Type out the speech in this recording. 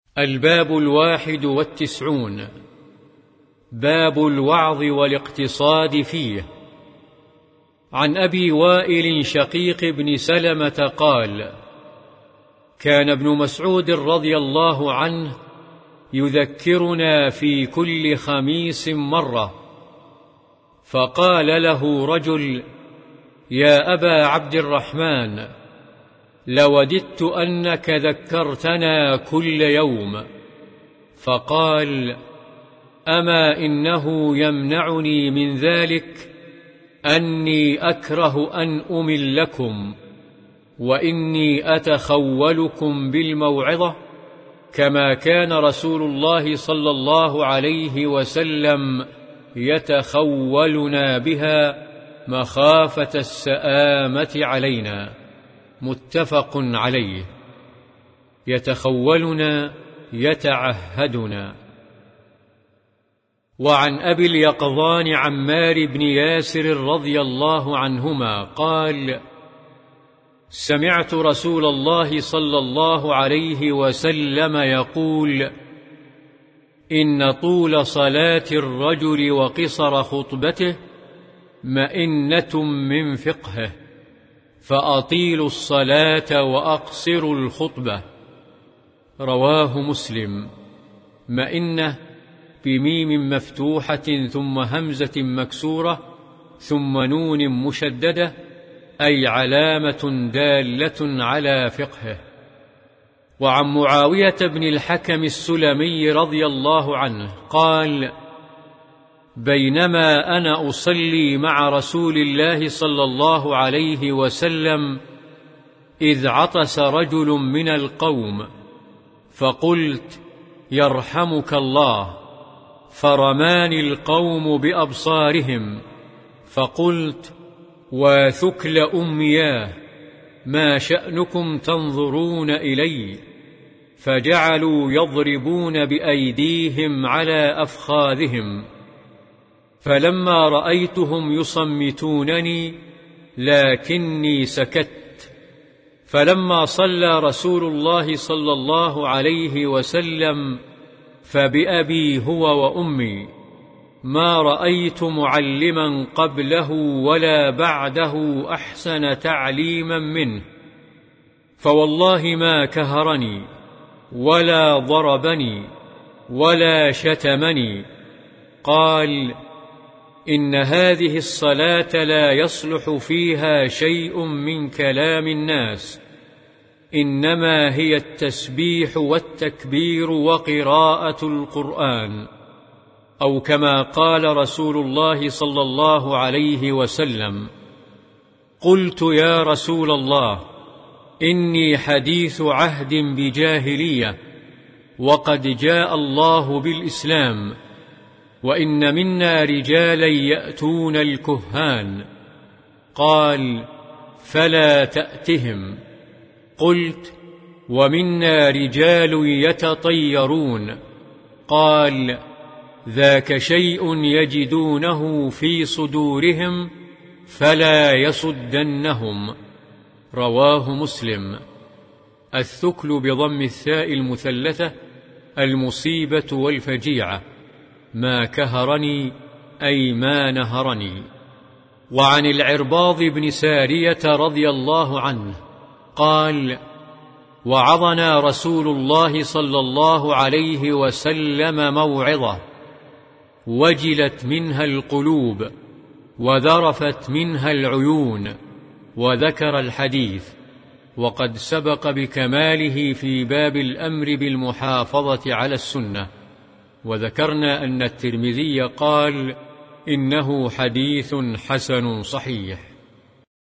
الباب 91. باب الوعظ والاقتصاد فيه. عن أبي وائل شقيق بن سلمة قال: كان ابن مسعود رضي الله عنه يذكرنا في كل خميس مرة، فقال له رجل: يا أبا عبد الرحمن، لوددت أنك ذكرتنا كل يوم. فقال: أما إنه يمنعني من ذلك أني أكره أن أملكم، وإني أتخولكم بالموعظة، كما كان رسول الله صلى الله عليه وسلم يتخولنا بها مخافة السآمة علينا. متفق عليه. يتخولنا يتعهدنا. وعن أبي اليقظان عمار بن ياسر رضي الله عنهما قال: سمعت رسول الله صلى الله عليه وسلم يقول: إن طول صلاة الرجل وقصر خطبته مئنة من فقهه، فأطيلوا الصلاة وأقصروا الخطبة. رواه مسلم. مئنة بميم مفتوحة ثم همزة مكسورة ثم نون مشددة، أي علامة دالة على فقهه. وعن معاوية بن الحكم السلمي رضي الله عنه قال: بينما أنا أصلي مع رسول الله صلى الله عليه وسلم إذ عطس رجل من القوم، فقلت: يرحمك الله، فرماني القوم بأبصارهم، فقلت: وثكل أمياه، ما شأنكم تنظرون إلي؟ فجعلوا يضربون بأيديهم على أفخاذهم، فلما رأيتهم يصمتونني لكني سكت. فلما صلى رسول الله صلى الله عليه وسلم فبأبي هو وأمي ما رأيت معلما قبله ولا بعده أحسن تعليما منه، فوالله ما كهرني ولا ضربني ولا شتمني. قال: إن هذه الصلاة لا يصلح فيها شيء من كلام الناس، إنما هي التسبيح والتكبير وقراءة القرآن، أو كما قال رسول الله صلى الله عليه وسلم. قلت: يا رسول الله، إني حديث عهد بجاهلية، وقد جاء الله بالإسلام، وإن منا رجالا يأتون الكهان. قال: فلا تأتهم. قلت: ومنا رجال يتطيرون. قال: ذاك شيء يجدونه في صدورهم فلا يصدنهم. رواه مسلم. الثكل بضم الثاء المثلثة المصيبة والفجيعة. ما كهرني أي ما نهرني. وعن العرباض بن سارية رضي الله عنه قال: وعظنا رسول الله صلى الله عليه وسلم موعظة وجلت منها القلوب وذرفت منها العيون، وذكر الحديث، وقد سبق بكماله في باب الأمر بالمحافظة على السنة. وذكرنا أن الترمذي قال: إنه حديث حسن صحيح.